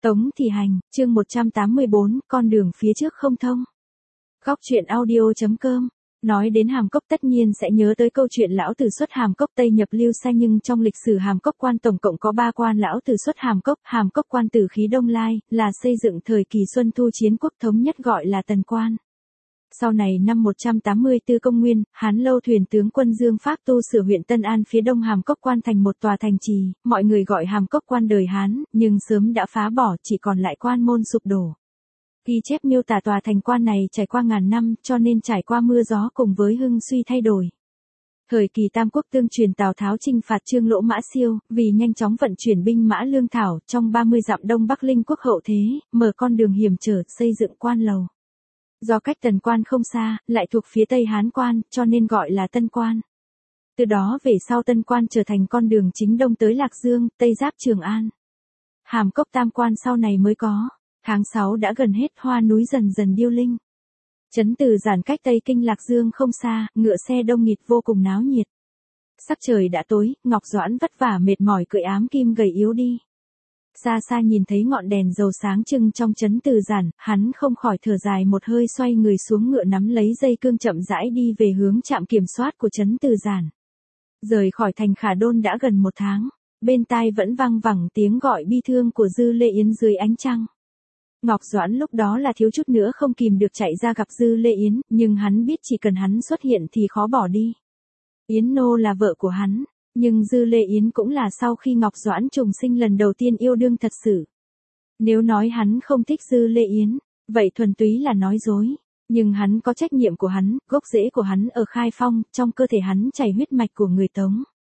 Tống Thị Hành, chương 184, con đường phía trước không thông. Góc truyện audio.com. Nói đến Hàm Cốc tất nhiên sẽ nhớ tới câu chuyện lão tử xuất Hàm Cốc Tây nhập Lưu Sai, nhưng trong lịch sử Hàm Cốc quan tổng cộng có 3 quan lão tử xuất Hàm Cốc quan tử khí Đông Lai, là xây dựng thời kỳ Xuân Thu chiến quốc thống nhất gọi là Tần Quan. Sau này năm 184 công nguyên, Hán Lâu thuyền tướng quân Dương Pháp tu sửa huyện Tân An phía đông Hàm Cốc quan thành một tòa thành trì, mọi người gọi Hàm Cốc quan đời Hán, nhưng sớm đã phá bỏ, chỉ còn lại quan môn sụp đổ. Ghi chép miêu tả tòa thành quan này trải qua ngàn năm, cho nên trải qua mưa gió cùng với hưng suy thay đổi. Thời kỳ Tam Quốc tương truyền Tào Tháo chinh phạt Trương Lỗ Mã Siêu, vì nhanh chóng vận chuyển binh mã lương thảo, trong 30 dặm đông bắc Linh Quốc hậu thế, mở con đường hiểm trở, xây dựng quan lầu. Do cách Tần Quan không xa, lại thuộc phía Tây Hán Quan, cho nên gọi là Tân Quan. Từ đó về sau Tân Quan trở thành con đường chính đông tới Lạc Dương, Tây giáp Trường An. Hàm Cốc Tam Quan sau này mới có. Tháng 6 đã gần hết, hoa núi dần dần điêu linh. Trấn Từ Giản cách Tây Kinh Lạc Dương không xa, ngựa xe đông nghịt vô cùng náo nhiệt. Sắc trời đã tối, Ngọc Doãn vất vả mệt mỏi cưỡi ám kim gầy yếu đi. Xa xa nhìn thấy ngọn đèn dầu sáng trưng trong Trấn Từ Giản, hắn không khỏi thở dài một hơi, xoay người xuống ngựa nắm lấy dây cương chậm rãi đi về hướng trạm kiểm soát của Trấn Từ Giản. Rời khỏi thành Khả Đôn đã gần 1 tháng, bên tai vẫn vang vẳng tiếng gọi bi thương của Dư Lê Yến dưới ánh trăng. Ngọc Doãn lúc đó là thiếu chút nữa không kìm được chạy ra gặp Dư Lê Yến, nhưng hắn biết chỉ cần hắn xuất hiện thì khó bỏ đi. Yến Nô là vợ của hắn, nhưng Dư Lê Yến cũng là sau khi Ngọc Doãn trùng sinh lần đầu tiên yêu đương thật sự. Nếu nói hắn không thích Dư Lê Yến, vậy thuần túy là nói dối. Nhưng hắn có trách nhiệm của hắn, gốc rễ của hắn ở Khai Phong, trong cơ thể hắn chảy huyết mạch của người Tống.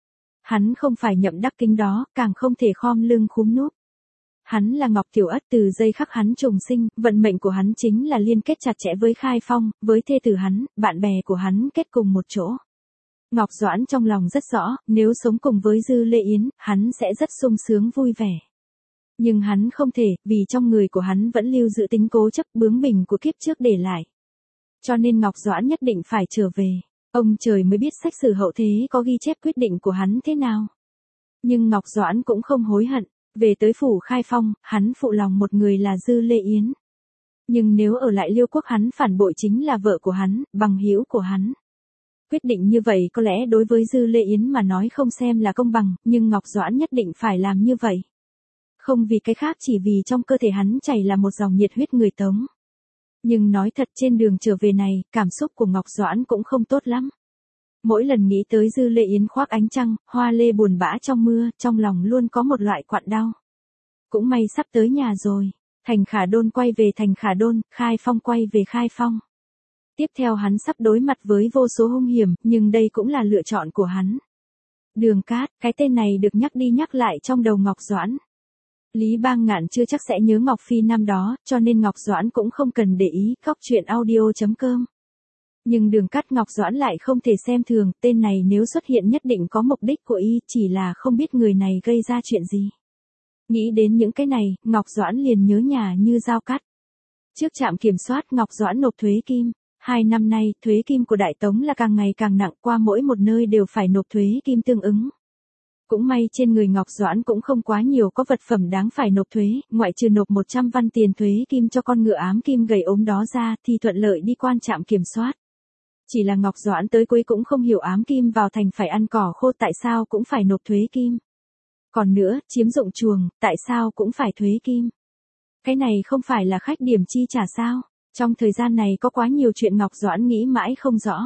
Hắn không phải Nhậm Đắc Kính đó, càng không thể khom lưng khúm núp. Hắn là Ngọc Tiểu Ất, từ giây khắc hắn trùng sinh, vận mệnh của hắn chính là liên kết chặt chẽ với Khai Phong, với thê tử hắn, bạn bè của hắn kết cùng một chỗ. Ngọc Doãn trong lòng rất rõ, nếu sống cùng với Dư Lê Yến, hắn sẽ rất sung sướng vui vẻ. Nhưng hắn không thể, vì trong người của hắn vẫn lưu giữ tính cố chấp bướng bỉnh của kiếp trước để lại. Cho nên Ngọc Doãn nhất định phải trở về. Ông trời mới biết sách sử hậu thế có ghi chép quyết định của hắn thế nào. Nhưng Ngọc Doãn cũng không hối hận. Về tới phủ Khai Phong, hắn phụ lòng một người là Dư Lê Yến. Nhưng nếu ở lại Liêu Quốc hắn phản bội chính là vợ của hắn, bằng hữu của hắn. Quyết định như vậy có lẽ đối với Dư Lê Yến mà nói không xem là công bằng, nhưng Ngọc Doãn nhất định phải làm như vậy. Không vì cái khác, chỉ vì trong cơ thể hắn chảy là một dòng nhiệt huyết người Tống. Nhưng nói thật, trên đường trở về này, cảm xúc của Ngọc Doãn cũng không tốt lắm. Mỗi lần nghĩ tới Dư Lê Yến khoác ánh trăng, hoa lê buồn bã trong mưa, trong lòng luôn có một loại quặn đau. Cũng may sắp tới nhà rồi. Thành Khả Đôn quay về Thành Khả Đôn, Khai Phong quay về Khai Phong. Tiếp theo hắn sắp đối mặt với vô số hung hiểm, nhưng đây cũng là lựa chọn của hắn. Đường Cát, cái tên này được nhắc đi nhắc lại trong đầu Ngọc Doãn. Lý Bang Ngạn chưa chắc sẽ nhớ Ngọc Phi năm đó, cho nên Ngọc Doãn cũng không cần để ý. Góc truyện audio.com. Nhưng Đường Cát Ngọc Doãn lại không thể xem thường, tên này nếu xuất hiện nhất định có mục đích của y, chỉ là không biết người này gây ra chuyện gì. Nghĩ đến những cái này, Ngọc Doãn liền nhớ nhà như dao cắt. Trước trạm kiểm soát Ngọc Doãn nộp thuế kim. 2 năm nay, thuế kim của Đại Tống là càng ngày càng nặng, qua mỗi một nơi đều phải nộp thuế kim tương ứng. Cũng may trên người Ngọc Doãn cũng không quá nhiều có vật phẩm đáng phải nộp thuế, ngoại trừ nộp 100 văn tiền thuế kim cho con ngựa ám kim gầy ốm đó ra, thì thuận lợi đi quan trạm kiểm soát. Chỉ là Ngọc Doãn tới cuối cũng không hiểu ám kim vào thành phải ăn cỏ khô tại sao cũng phải nộp thuế kim. Còn nữa, chiếm dụng chuồng, tại sao cũng phải thuế kim. Cái này không phải là khách điểm chi trả sao? Trong thời gian này có quá nhiều chuyện Ngọc Doãn nghĩ mãi không rõ.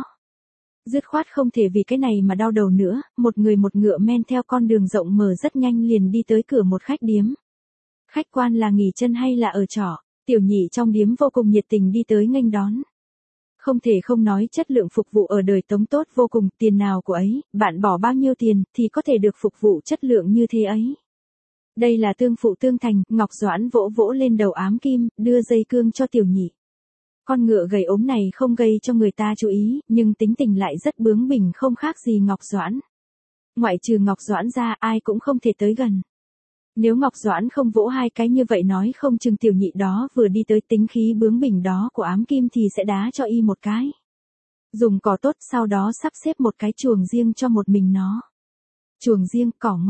Dứt khoát không thể vì cái này mà đau đầu nữa, một người một ngựa men theo con đường rộng mở rất nhanh liền đi tới cửa một khách điếm. Khách quan là nghỉ chân hay là ở trọ? Tiểu nhị trong điếm vô cùng nhiệt tình đi tới nghênh đón. Không thể không nói chất lượng phục vụ ở đời Tống tốt vô cùng, tiền nào của ấy, bạn bỏ bao nhiêu tiền thì có thể được phục vụ chất lượng như thế ấy. Đây là tương phụ tương thành, Ngọc Doãn vỗ vỗ lên đầu ám kim, đưa dây cương cho tiểu nhị. Con ngựa gầy ốm này không gây cho người ta chú ý, nhưng tính tình lại rất bướng bỉnh không khác gì Ngọc Doãn. Ngoại trừ Ngọc Doãn ra ai cũng không thể tới gần. Nếu Ngọc Doãn không vỗ 2 cái như vậy nói không chừng tiểu nhị đó vừa đi tới tính khí bướng bỉnh đó của ám kim thì sẽ đá cho y một cái. Dùng cỏ tốt sau đó sắp xếp một cái chuồng riêng cho một mình nó. Chuồng riêng, cỏ ngon.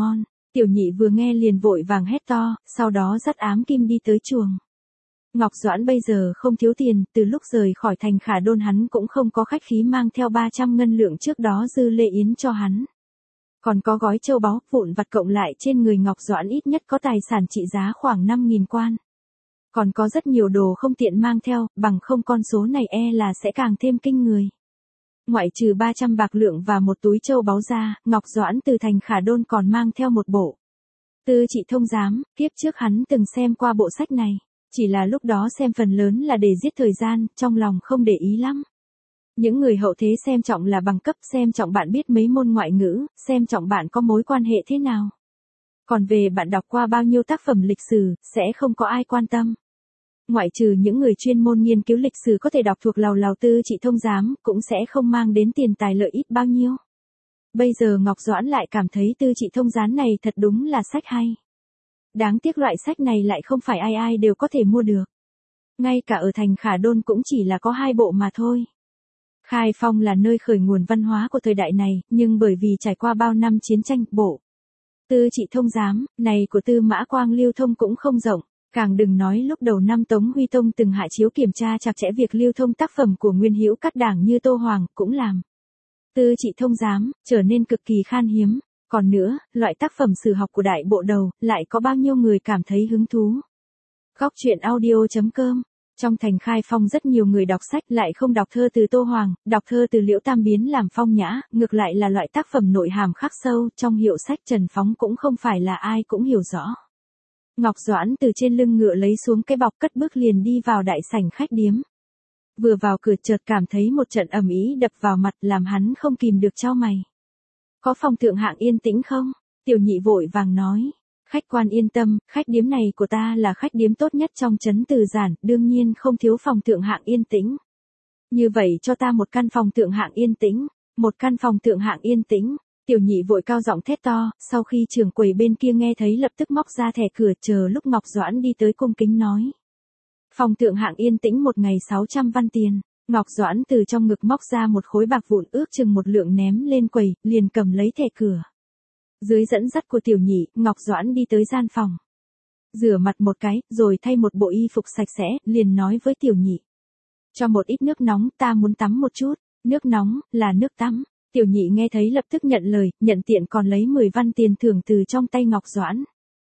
Tiểu nhị vừa nghe liền vội vàng hét to, sau đó dắt ám kim đi tới chuồng. Ngọc Doãn bây giờ không thiếu tiền, từ lúc rời khỏi thành Khả Đôn hắn cũng không có khách khí mang theo 300 ngân lượng trước đó Dư Lệ Yến cho hắn. Còn có gói châu báu vụn vặt cộng lại trên người Ngọc Doãn ít nhất có tài sản trị giá khoảng 5.000 quan. Còn có rất nhiều đồ không tiện mang theo, bằng không con số này là sẽ càng thêm kinh người. Ngoại trừ 300 bạc lượng và một túi châu báu ra, Ngọc Doãn từ thành Khả Đôn còn mang theo một bộ Tư Trị Thông Giám, kiếp trước hắn từng xem qua bộ sách này. Chỉ là lúc đó xem phần lớn là để giết thời gian, trong lòng không để ý lắm. Những người hậu thế xem trọng là bằng cấp, xem trọng bạn biết mấy môn ngoại ngữ, xem trọng bạn có mối quan hệ thế nào. Còn về bạn đọc qua bao nhiêu tác phẩm lịch sử, sẽ không có ai quan tâm. Ngoại trừ những người chuyên môn nghiên cứu lịch sử có thể đọc thuộc lầu lầu Tư Trị Thông Giám, cũng sẽ không mang đến tiền tài lợi ít bao nhiêu. Bây giờ Ngọc Doãn lại cảm thấy Tư Trị Thông Giám này thật đúng là sách hay. Đáng tiếc loại sách này lại không phải ai ai đều có thể mua được. Ngay cả ở thành Khả Đôn cũng chỉ là có 2 bộ mà thôi. Khai Phong là nơi khởi nguồn văn hóa của thời đại này, nhưng bởi vì trải qua bao năm chiến tranh, bộ Tư Trị Thông Giám này của Tư Mã Quang lưu thông cũng không rộng. Càng đừng nói lúc đầu năm Tống Huy Tông từng hạ chiếu kiểm tra chặt chẽ việc lưu thông tác phẩm của nguyên hữu các đảng như Tô Hoàng, cũng làm Tư Trị Thông Giám trở nên cực kỳ khan hiếm. Còn nữa, loại tác phẩm sử học của đại bộ đầu, lại có bao nhiêu người cảm thấy hứng thú. Góc truyện audio.com. Trong thành Khai Phong rất nhiều người đọc sách lại không đọc thơ từ Tô Hoàng, đọc thơ từ Liễu Tam Biến làm phong nhã, ngược lại là loại tác phẩm nội hàm khắc sâu, trong hiệu sách Trần Phóng cũng không phải là ai cũng hiểu rõ. Ngọc Doãn từ trên lưng ngựa lấy xuống cái bọc cất bước liền đi vào đại sảnh khách điếm. Vừa vào cửa chợt cảm thấy một trận ầm ĩ đập vào mặt làm hắn không kìm được chau mày. Có phòng thượng hạng yên tĩnh không? Tiểu nhị vội vàng nói. Khách quan yên tâm, khách điếm này của ta là khách điếm tốt nhất trong trấn Từ Giản, đương nhiên không thiếu phòng thượng hạng yên tĩnh. Như vậy cho ta một căn phòng thượng hạng yên tĩnh, một căn phòng thượng hạng yên tĩnh. Tiểu nhị vội cao giọng thét to, sau khi trưởng quầy bên kia nghe thấy lập tức móc ra thẻ cửa chờ lúc Ngọc Doãn đi tới cung kính nói. Phòng thượng hạng yên tĩnh một ngày 600 văn tiền. Ngọc Doãn từ trong ngực móc ra một khối bạc vụn ước chừng một lượng ném lên quầy, liền cầm lấy thẻ cửa. Dưới dẫn dắt của tiểu nhị, Ngọc Doãn đi tới gian phòng. Rửa mặt một cái, rồi thay một bộ y phục sạch sẽ, liền nói với tiểu nhị. Cho một ít nước nóng, ta muốn tắm một chút. Nước nóng, là nước tắm. Tiểu nhị nghe thấy lập tức nhận lời, nhận tiện còn lấy 10 văn tiền thưởng từ trong tay Ngọc Doãn.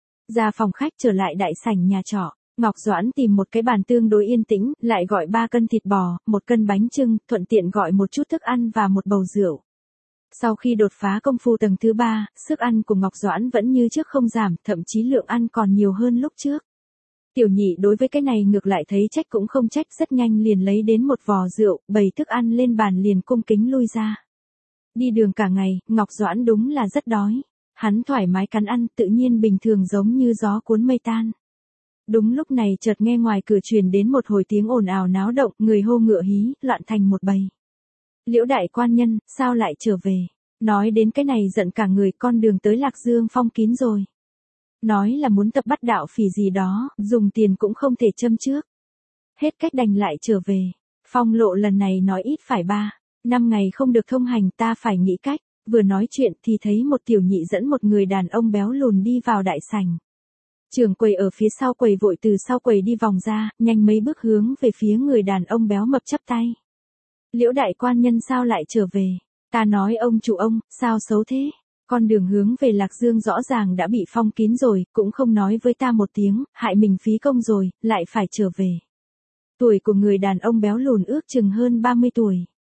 Ra phòng khách trở lại đại sảnh nhà trọ. Ngọc Doãn tìm một cái bàn tương đối yên tĩnh, lại gọi 3 cân thịt bò, 1 cân bánh chưng, thuận tiện gọi một chút thức ăn và một bầu rượu. Sau khi đột phá công phu tầng thứ 3, sức ăn của Ngọc Doãn vẫn như trước không giảm, thậm chí lượng ăn còn nhiều hơn lúc trước. Tiểu nhị đối với cái này ngược lại thấy trách cũng không trách, rất nhanh liền lấy đến một vò rượu, bày thức ăn lên bàn liền cung kính lui ra. Đi đường cả ngày, Ngọc Doãn đúng là rất đói. Hắn thoải mái cắn ăn, tự nhiên bình thường giống như gió cuốn mây tan. Đúng lúc này chợt nghe ngoài cửa truyền đến một hồi tiếng ồn ào náo động, người hô ngựa hí, loạn thành một bầy. Liễu đại quan nhân, sao lại trở về? Nói đến cái này giận cả người, con đường tới Lạc Dương phong kín rồi. Nói là muốn tập bắt đạo phỉ gì đó, dùng tiền cũng không thể châm trước. Hết cách đành lại trở về. Phong lộ lần này nói ít phải 3-5 ngày không được thông hành, ta phải nghĩ cách. Vừa nói chuyện thì thấy một tiểu nhị dẫn một người đàn ông béo lùn đi vào đại sảnh. Trưởng quầy ở phía sau quầy vội từ sau quầy đi vòng ra, nhanh mấy bước hướng về phía người đàn ông béo mập chắp tay. Liễu đại quan nhân sao lại trở về? Ta nói ông chủ ông, sao xấu thế? Con đường hướng về Lạc Dương rõ ràng đã bị phong kín rồi, cũng không nói với ta một tiếng, hại mình phí công rồi, lại phải trở về. Tuổi của người đàn ông béo lùn ước chừng hơn 30 tuổi.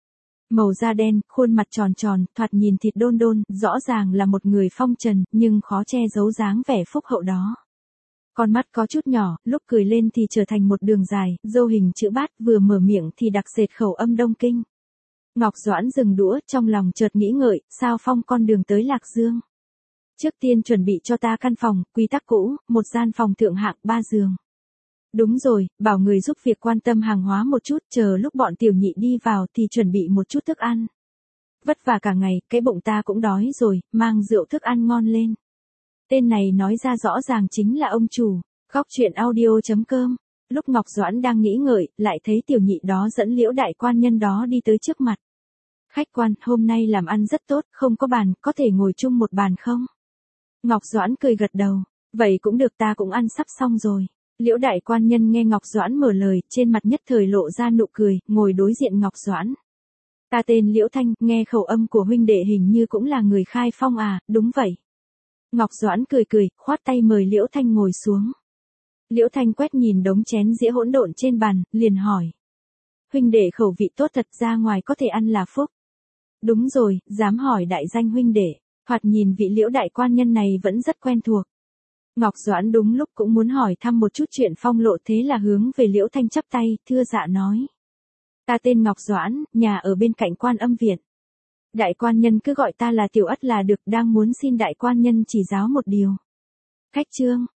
Màu da đen, khuôn mặt tròn tròn, thoạt nhìn thịt đôn đôn, rõ ràng là một người phong trần, nhưng khó che giấu dáng vẻ phúc hậu đó. Con mắt có chút nhỏ, lúc cười lên thì trở thành một đường dài, râu hình chữ bát, vừa mở miệng thì đặc sệt khẩu âm Đông Kinh. Ngọc Doãn dừng đũa, trong lòng chợt nghĩ ngợi, sao phong con đường tới Lạc Dương. Trước tiên chuẩn bị cho ta căn phòng, quy tắc cũ, một gian phòng thượng hạng 3 giường. Đúng rồi, bảo người giúp việc quan tâm hàng hóa một chút, chờ lúc bọn tiểu nhị đi vào thì chuẩn bị một chút thức ăn. Vất vả cả ngày, cái bụng ta cũng đói rồi, mang rượu thức ăn ngon lên. Tên này nói ra rõ ràng chính là ông chủ. Góc truyện audio.com. Lúc Ngọc Doãn đang nghĩ ngợi, lại thấy tiểu nhị đó dẫn Liễu đại quan nhân đó đi tới trước mặt. Khách quan, hôm nay làm ăn rất tốt, không có bàn, có thể ngồi chung một bàn không? Ngọc Doãn cười gật đầu. Vậy cũng được, ta cũng ăn sắp xong rồi. Liễu đại quan nhân nghe Ngọc Doãn mở lời, trên mặt nhất thời lộ ra nụ cười, ngồi đối diện Ngọc Doãn. Ta tên Liễu Thanh, nghe khẩu âm của huynh đệ hình như cũng là người Khai Phong à, đúng vậy. Ngọc Doãn cười cười, khoát tay mời Liễu Thanh ngồi xuống. Liễu Thanh quét nhìn đống chén dĩa hỗn độn trên bàn, liền hỏi. Huynh đệ khẩu vị tốt thật, ra ngoài có thể ăn là phúc. Đúng rồi, dám hỏi đại danh huynh đệ. Thoạt nhìn vị Liễu đại quan nhân này vẫn rất quen thuộc. Ngọc Doãn đúng lúc cũng muốn hỏi thăm một chút chuyện Phong Lộ, thế là hướng về Liễu Thanh chắp tay, thưa dạ nói. Ta tên Ngọc Doãn, nhà ở bên cạnh Quan Âm Viện. Đại quan nhân cứ gọi ta là Tiểu Ất là được, đang muốn xin đại quan nhân chỉ giáo một điều. Khách trương,